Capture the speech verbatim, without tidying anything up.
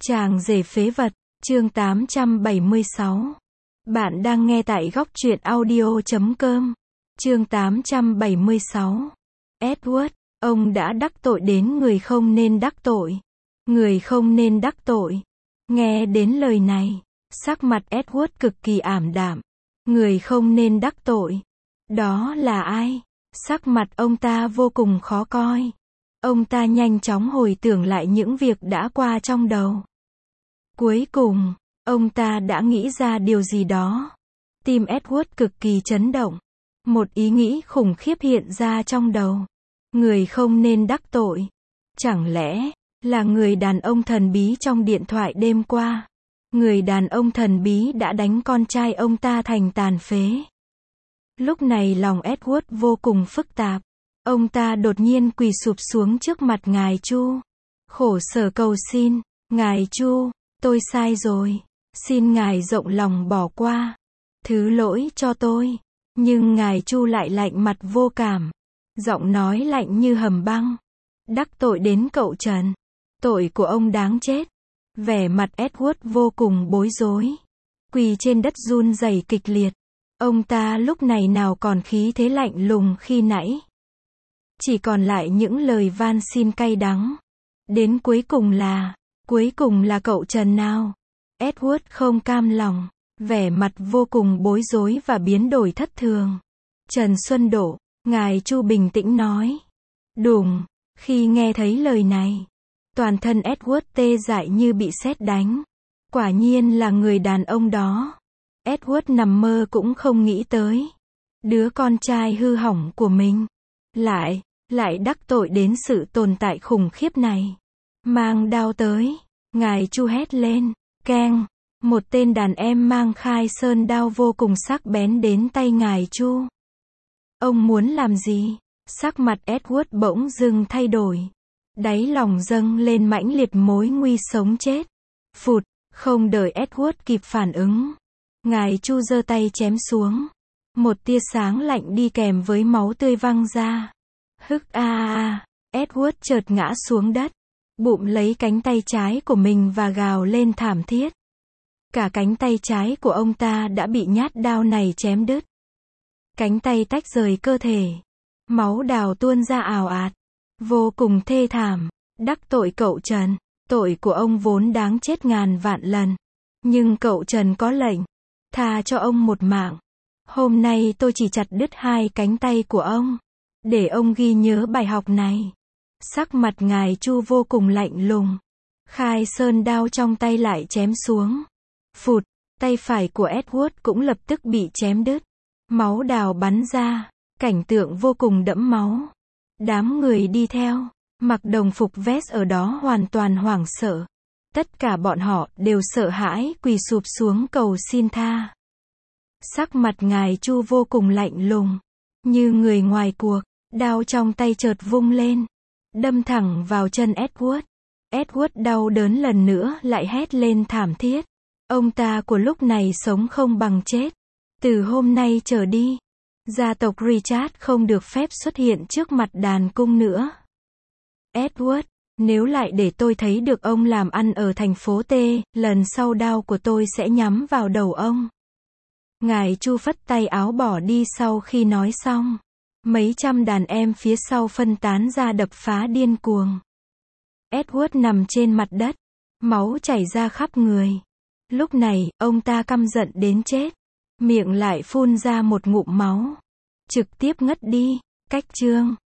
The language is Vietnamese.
Chàng rể phế vật, chương tám trăm bảy mươi sáu. Bạn đang nghe tại góc truyện audio chấm com. Chương tám trăm bảy mươi sáu. Edward, ông đã đắc tội đến người không nên đắc tội. Người không nên đắc tội. Nghe đến lời này, sắc mặt Edward cực kỳ ảm đạm. Người không nên đắc tội. Đó là ai? Sắc mặt ông ta vô cùng khó coi. Ông ta nhanh chóng hồi tưởng lại những việc đã qua trong đầu. Cuối cùng, ông ta đã nghĩ ra điều gì đó. Tim Edward cực kỳ chấn động. Một ý nghĩ khủng khiếp hiện ra trong đầu. Người không nên đắc tội. Chẳng lẽ là người đàn ông thần bí trong điện thoại đêm qua? Người đàn ông thần bí đã đánh con trai ông ta thành tàn phế. Lúc này lòng Edward vô cùng phức tạp. Ông ta đột nhiên quỳ sụp xuống trước mặt ngài Chu. Khổ sở cầu xin, ngài Chu, tôi sai rồi. Xin ngài rộng lòng bỏ qua. Thứ lỗi cho tôi. Nhưng ngài Chu lại lạnh mặt vô cảm. Giọng nói lạnh như hầm băng. Đắc tội đến cậu Trần. Tội của ông đáng chết. Vẻ mặt Edward vô cùng bối rối. Quỳ trên đất run rẩy kịch liệt. Ông ta lúc này nào còn khí thế lạnh lùng khi nãy. Chỉ còn lại những lời van xin cay đắng. Đến cuối cùng là, cuối cùng là cậu Trần nào? Edward không cam lòng, vẻ mặt vô cùng bối rối và biến đổi thất thường. Trần Xuân Đỗ, ngài Chu bình tĩnh nói. Đùng, khi nghe thấy lời này, toàn thân Edward tê dại như bị sét đánh. Quả nhiên là người đàn ông đó. Edward nằm mơ cũng không nghĩ tới. Đứa con trai hư hỏng của mình. Lại, lại đắc tội đến sự tồn tại khủng khiếp này. Mang đao tới. Ngài Chu hét lên. Keng. Một tên đàn em mang khai sơn đao vô cùng sắc bén đến tay ngài Chu. Ông muốn làm gì? Sắc mặt Edward bỗng dưng thay đổi. Đáy lòng dâng lên mãnh liệt mối nguy sống chết. Phụt, không đợi Edward kịp phản ứng. Ngài Chu giơ tay chém xuống. Một tia sáng lạnh đi kèm với máu tươi văng ra. Hức a a, Edward chợt ngã xuống đất. Bụm lấy cánh tay trái của mình và gào lên thảm thiết. Cả cánh tay trái của ông ta đã bị nhát đao này chém đứt. Cánh tay tách rời cơ thể. Máu đào tuôn ra ào ạt. Vô cùng thê thảm. Đắc tội cậu Trần. Tội của ông vốn đáng chết ngàn vạn lần. Nhưng cậu Trần có lệnh. Tha cho ông một mạng. Hôm nay tôi chỉ chặt đứt hai cánh tay của ông. Để ông ghi nhớ bài học này. Sắc mặt ngài Chu vô cùng lạnh lùng. Khai sơn đao trong tay lại chém xuống. Phụt, tay phải của Edward cũng lập tức bị chém đứt. Máu đào bắn ra. Cảnh tượng vô cùng đẫm máu. Đám người đi theo, mặc đồng phục vest ở đó hoàn toàn hoảng sợ. Tất cả bọn họ đều sợ hãi quỳ sụp xuống cầu xin tha. Sắc mặt ngài Chu vô cùng lạnh lùng. Như người ngoài cuộc. Đao trong tay chợt vung lên. Đâm thẳng vào chân Edward. Edward đau đớn lần nữa lại hét lên thảm thiết. Ông ta của lúc này sống không bằng chết. Từ hôm nay trở đi, gia tộc Richard không được phép xuất hiện trước mặt đàn cung nữa. Edward, nếu lại để tôi thấy được ông làm ăn ở thành phố T, lần sau đao của tôi sẽ nhắm vào đầu ông. Ngài Chu phất tay áo bỏ đi sau khi nói xong. Mấy trăm đàn em phía sau phân tán ra đập phá điên cuồng. Edward nằm trên mặt đất. Máu chảy ra khắp người. Lúc này, ông ta căm giận đến chết. Miệng lại phun ra một ngụm máu. Trực tiếp ngất đi. Cách chương.